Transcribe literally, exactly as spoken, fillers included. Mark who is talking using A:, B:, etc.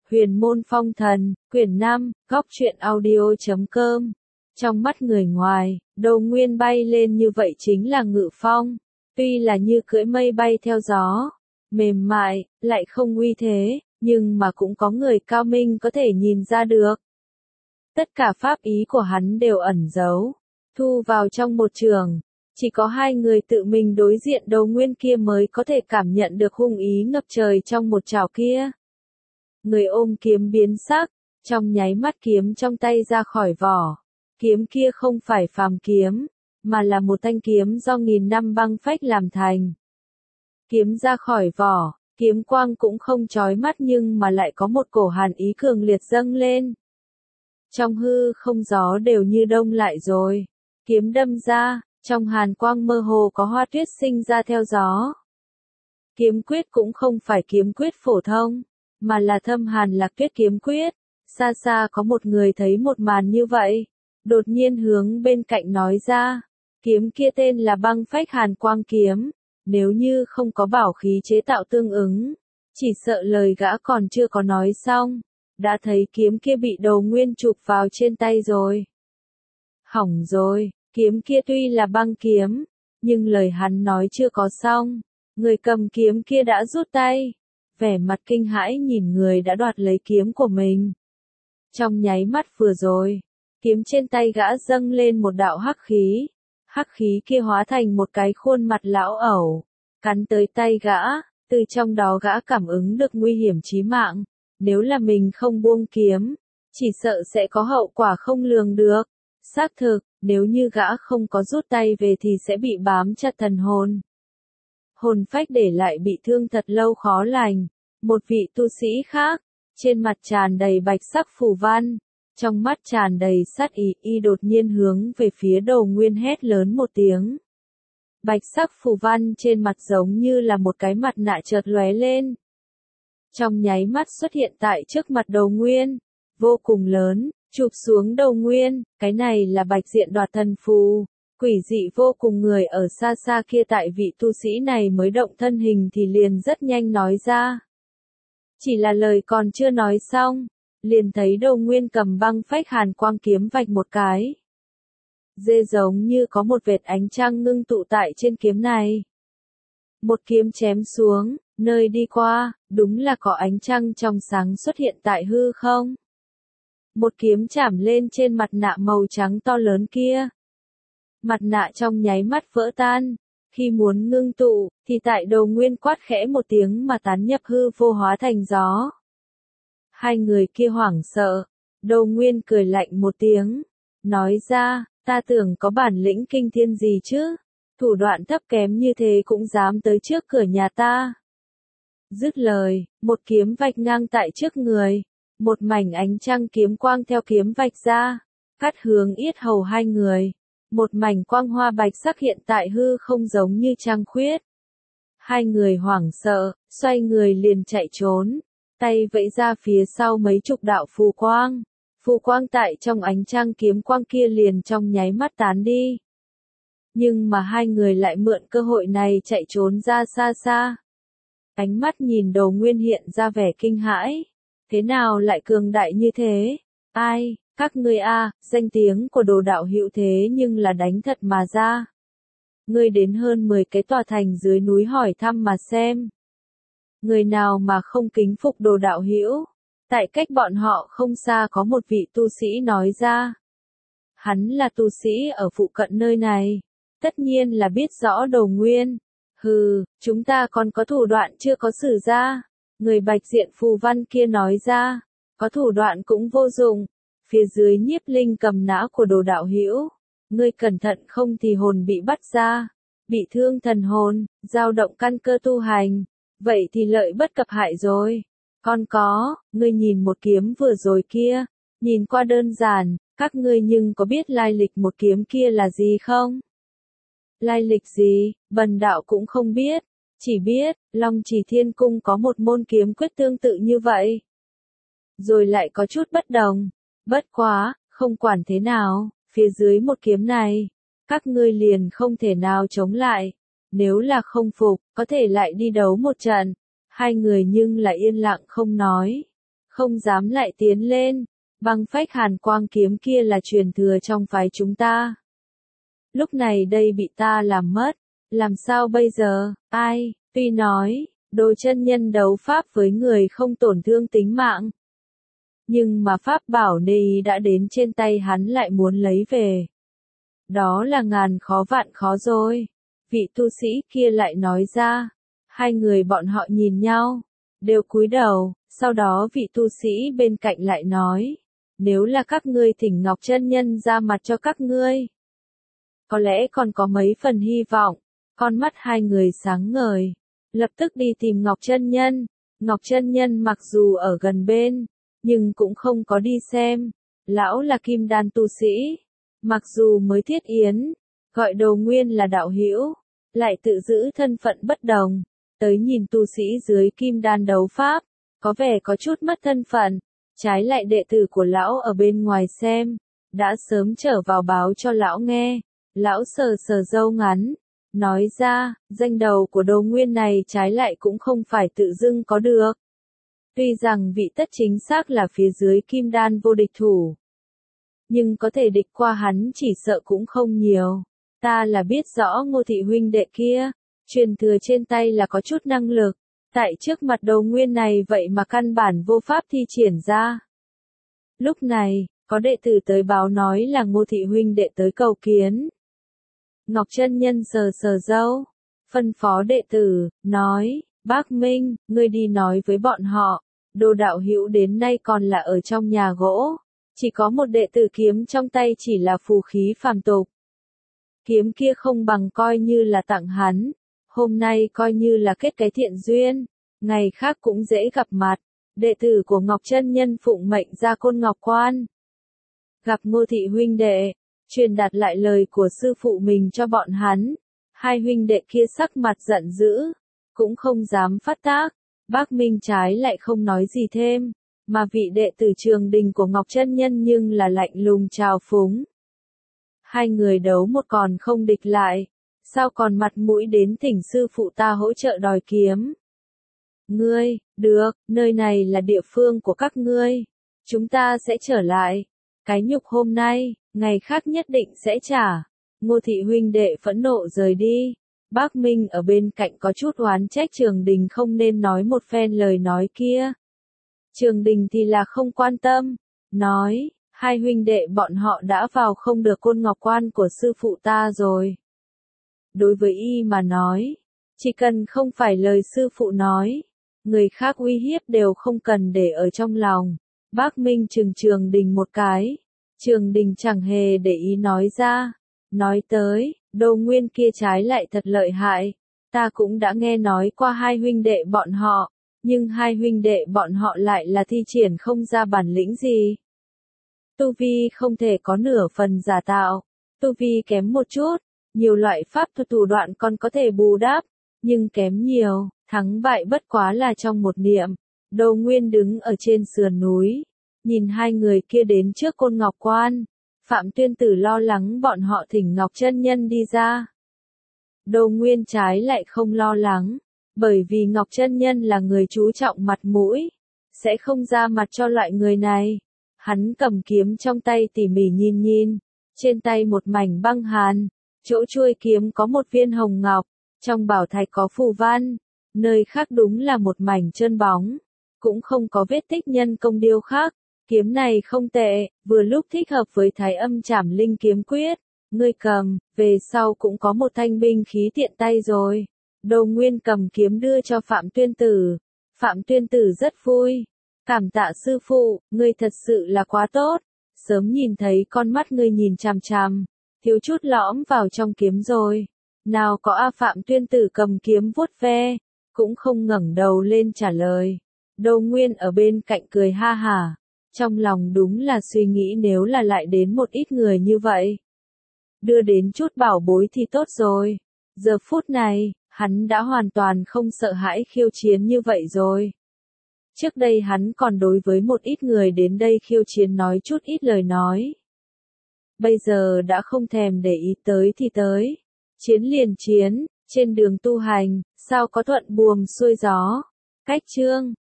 A: Huyền môn phong thần, quyển năm, góc truyện audio chấm com. Trong mắt người ngoài, Đồ Nguyên bay lên như vậy chính là ngự phong. Tuy là như cưỡi mây bay theo gió, mềm mại, lại không uy thế, nhưng mà cũng có người cao minh có thể nhìn ra được. Tất cả pháp ý của hắn đều ẩn giấu, thu vào trong một trường. Chỉ có hai người tự mình đối diện Đồ Nguyên kia mới có thể cảm nhận được hung ý ngập trời trong một chảo kia. Người ôm kiếm biến sắc, trong nháy mắt kiếm trong tay ra khỏi vỏ. Kiếm kia không phải phàm kiếm, mà là một thanh kiếm do nghìn năm băng phách làm thành. Kiếm ra khỏi vỏ, kiếm quang cũng không chói mắt nhưng mà lại có một cổ hàn ý cường liệt dâng lên. Trong hư không gió đều như đông lại rồi. Kiếm đâm ra, trong hàn quang mơ hồ có hoa tuyết sinh ra theo gió. Kiếm quyết cũng không phải kiếm quyết phổ thông, mà là thâm hàn lạc tuyết kiếm quyết. Xa xa có một người thấy một màn như vậy, đột nhiên hướng bên cạnh nói ra, kiếm kia tên là băng phách hàn quang kiếm, nếu như không có bảo khí chế tạo tương ứng, chỉ sợ lời gã còn chưa có nói xong, đã thấy kiếm kia bị Đồ Nguyên chụp vào trên tay rồi. Hỏng rồi, kiếm kia tuy là băng kiếm, nhưng lời hắn nói chưa có xong, người cầm kiếm kia đã rút tay, vẻ mặt kinh hãi nhìn người đã đoạt lấy kiếm của mình. Trong nháy mắt vừa rồi, kiếm trên tay gã dâng lên một đạo hắc khí, hắc khí kia hóa thành một cái khuôn mặt lão ẩu, cắn tới tay gã, từ trong đó gã cảm ứng được nguy hiểm chí mạng, nếu là mình không buông kiếm, chỉ sợ sẽ có hậu quả không lường được. Xác thực, nếu như gã không có rút tay về thì sẽ bị bám chặt thần hồn. Hồn phách để lại bị thương thật lâu khó lành. Một vị tu sĩ khác, trên mặt tràn đầy bạch sắc phù văn, trong mắt tràn đầy sát ý, y đột nhiên hướng về phía Đồ Nguyên hét lớn một tiếng. Bạch sắc phù văn trên mặt giống như là một cái mặt nạ chợt lóe lên. Trong nháy mắt xuất hiện tại trước mặt Đồ Nguyên, vô cùng lớn, chụp xuống Đồ Nguyên, cái này là bạch diện đoạt thần phù. Quỷ dị vô cùng, người ở xa xa kia tại vị tu sĩ này mới động thân hình thì liền rất nhanh nói ra. Chỉ là lời còn chưa nói xong, liền thấy Đồ Nguyên cầm băng phách hàn quang kiếm vạch một cái. Dê giống như có một vệt ánh trăng ngưng tụ tại trên kiếm này. Một kiếm chém xuống, nơi đi qua, đúng là có ánh trăng trong sáng xuất hiện tại hư không. Một kiếm chảm lên trên mặt nạ màu trắng to lớn kia. Mặt nạ trong nháy mắt vỡ tan, khi muốn ngưng tụ, thì tại Đồ Nguyên quát khẽ một tiếng mà tán nhập hư vô hóa thành gió. Hai người kia hoảng sợ, Đồ Nguyên cười lạnh một tiếng, nói ra, ta tưởng có bản lĩnh kinh thiên gì chứ, thủ đoạn thấp kém như thế cũng dám tới trước cửa nhà ta. Dứt lời, một kiếm vạch ngang tại trước người, một mảnh ánh trăng kiếm quang theo kiếm vạch ra, cắt hướng yết hầu hai người. Một mảnh quang hoa bạch sắc hiện tại hư không giống như trăng khuyết. Hai người hoảng sợ, xoay người liền chạy trốn, tay vẫy ra phía sau mấy chục đạo phù quang. Phù quang tại trong ánh trăng kiếm quang kia liền trong nháy mắt tán đi. Nhưng mà hai người lại mượn cơ hội này chạy trốn ra xa xa. Ánh mắt nhìn Đồ Nguyên hiện ra vẻ kinh hãi. Thế nào lại cường đại như thế? Ai? Các ngươi a, danh tiếng của Đồ đạo hữu thế nhưng là đánh thật mà ra. Ngươi đến hơn mười cái tòa thành dưới núi hỏi thăm mà xem. Người nào mà không kính phục Đồ đạo hữu? Tại cách bọn họ không xa có một vị tu sĩ nói ra. Hắn là tu sĩ ở phụ cận nơi này, tất nhiên là biết rõ Đồ Nguyên. Hừ, chúng ta còn có thủ đoạn chưa có sử ra. Người bạch diện phù văn kia nói ra, có thủ đoạn cũng vô dụng. Phía dưới nhiếp linh cầm nã của Đồ đạo hữu, ngươi cẩn thận không thì hồn bị bắt ra, bị thương thần hồn, dao động căn cơ tu hành, vậy thì lợi bất cập hại rồi. Còn có, ngươi nhìn một kiếm vừa rồi kia, nhìn qua đơn giản, các ngươi nhưng có biết lai lịch một kiếm kia là gì không? Lai lịch gì, bần đạo cũng không biết, chỉ biết, Long Chỉ Thiên Cung có một môn kiếm quyết tương tự như vậy. Rồi lại có chút bất đồng. Bất quá, không quản thế nào, phía dưới một kiếm này, các ngươi liền không thể nào chống lại. Nếu là không phục, có thể lại đi đấu một trận. Hai người nhưng là yên lặng không nói. không dám lại tiến lên. Băng phách hàn quang kiếm kia là truyền thừa trong phái chúng ta. Lúc này đây bị ta làm mất, làm sao bây giờ? Ai? Tuy nói, Đồ chân nhân đấu pháp với người không tổn thương tính mạng. Nhưng mà pháp bảo này đã đến trên tay hắn lại muốn lấy về. Đó là ngàn khó vạn khó rồi. Vị tu sĩ kia lại nói ra. Hai người bọn họ nhìn nhau, đều cúi đầu, sau đó vị tu sĩ bên cạnh lại nói. Nếu là các ngươi thỉnh Ngọc chân nhân ra mặt cho các ngươi, có lẽ còn có mấy phần hy vọng. Con mắt hai người sáng ngời, lập tức đi tìm Ngọc chân nhân. Ngọc chân nhân mặc dù ở gần bên, nhưng cũng không có đi xem. Lão là kim đan tu sĩ, mặc dù mới thiết yến, gọi Đồ Nguyên là đạo hữu, lại tự giữ thân phận bất đồng, tới nhìn tu sĩ dưới kim đan đấu pháp, có vẻ có chút mất thân phận. Trái lại đệ tử của lão ở bên ngoài xem, đã sớm trở vào báo cho lão nghe. Lão sờ sờ râu ngắn, nói ra, danh đầu của Đồ Nguyên này trái lại cũng không phải tự dưng có được. Tuy rằng vị tất chính xác là phía dưới kim đan vô địch thủ, nhưng có thể địch qua hắn chỉ sợ cũng không nhiều. Ta là biết rõ Ngô thị huynh đệ kia, truyền thừa trên tay là có chút năng lực, tại trước mặt Đồ Nguyên này vậy mà căn bản vô pháp thi triển ra. Lúc này, có đệ tử tới báo nói là Ngô thị huynh đệ tới cầu kiến. Ngọc chân nhân sờ sờ râu, phân phó đệ tử, nói, Bác Minh, ngươi đi nói với bọn họ, Đồ đạo hữu đến nay còn là ở trong nhà gỗ, chỉ có một đệ tử kiếm trong tay chỉ là phù khí phàm tục. Kiếm kia không bằng coi như là tặng hắn, hôm nay coi như là kết cái thiện duyên, ngày khác cũng dễ gặp mặt. Đệ tử của Ngọc chân nhân phụng mệnh ra Côn Ngọc Quan, gặp Ngô thị huynh đệ, truyền đạt lại lời của sư phụ mình cho bọn hắn. Hai huynh đệ kia sắc mặt giận dữ, cũng không dám phát tác. Bác Minh trái lại không nói gì thêm, mà vị đệ tử Trường Đình của Ngọc chân nhân nhưng là lạnh lùng trào phúng. Hai người đấu một còn không địch lại, sao còn mặt mũi đến thỉnh sư phụ ta hỗ trợ đòi kiếm? Ngươi, được, nơi này là địa phương của các ngươi, chúng ta sẽ trở lại. Cái nhục hôm nay, ngày khác nhất định sẽ trả. Ngô thị huynh đệ phẫn nộ rời đi. Bác Minh ở bên cạnh có chút oán trách Trường Đình không nên nói một phen lời nói kia. Trường Đình thì là không quan tâm, nói, hai huynh đệ bọn họ đã vào không được Côn Ngọc Quan của sư phụ ta rồi. Đối với y mà nói, chỉ cần không phải lời sư phụ nói, người khác uy hiếp đều không cần để ở trong lòng. Bác Minh trừng Trường Đình một cái, Trường Đình chẳng hề để ý nói ra, nói tới, Đồ Nguyên kia trái lại thật lợi hại, ta cũng đã nghe nói qua hai huynh đệ bọn họ, nhưng hai huynh đệ bọn họ lại là thi triển không ra bản lĩnh gì. Tu vi không thể có nửa phần giả tạo, tu vi kém một chút, nhiều loại pháp thuật thủ đoạn còn có thể bù đắp, nhưng kém nhiều, thắng bại bất quá là trong một niệm. Đồ Nguyên đứng ở trên sườn núi, nhìn hai người kia đến trước Côn Ngọc Quan. Phạm Tuyên Tử lo lắng bọn họ thỉnh Ngọc chân nhân đi ra. Đồ Nguyên trái lại không lo lắng, bởi vì Ngọc chân nhân là người chú trọng mặt mũi, sẽ không ra mặt cho loại người này. Hắn cầm kiếm trong tay tỉ mỉ nhìn nhìn, trên tay một mảnh băng hàn, chỗ chuôi kiếm có một viên hồng ngọc, trong bảo thạch có phù văn, nơi khác đúng là một mảnh trơn bóng, cũng không có vết tích nhân công điêu khắc. Kiếm này không tệ, vừa lúc thích hợp với Thái Âm Trảm Linh kiếm quyết, ngươi cầm, về sau cũng có một thanh binh khí tiện tay rồi. Đồ Nguyên cầm kiếm đưa cho Phạm Tuyên Tử. Phạm Tuyên Tử rất vui. Cảm tạ sư phụ, ngươi thật sự là quá tốt. Sớm nhìn thấy con mắt ngươi nhìn chằm chằm, thiếu chút lõm vào trong kiếm rồi. Nào có A Phạm Tuyên Tử cầm kiếm vuốt ve, cũng không ngẩng đầu lên trả lời. Đồ Nguyên ở bên cạnh cười ha hả. Trong lòng đúng là suy nghĩ nếu là lại đến một ít người như vậy, đưa đến chút bảo bối thì tốt rồi. Giờ phút này, hắn đã hoàn toàn không sợ hãi khiêu chiến như vậy rồi. Trước đây hắn còn đối với một ít người đến đây khiêu chiến nói chút ít lời nói. Bây giờ đã không thèm để ý tới thì tới. Chiến liền chiến, trên đường tu hành, sao có thuận buồm xuôi gió. Cách chương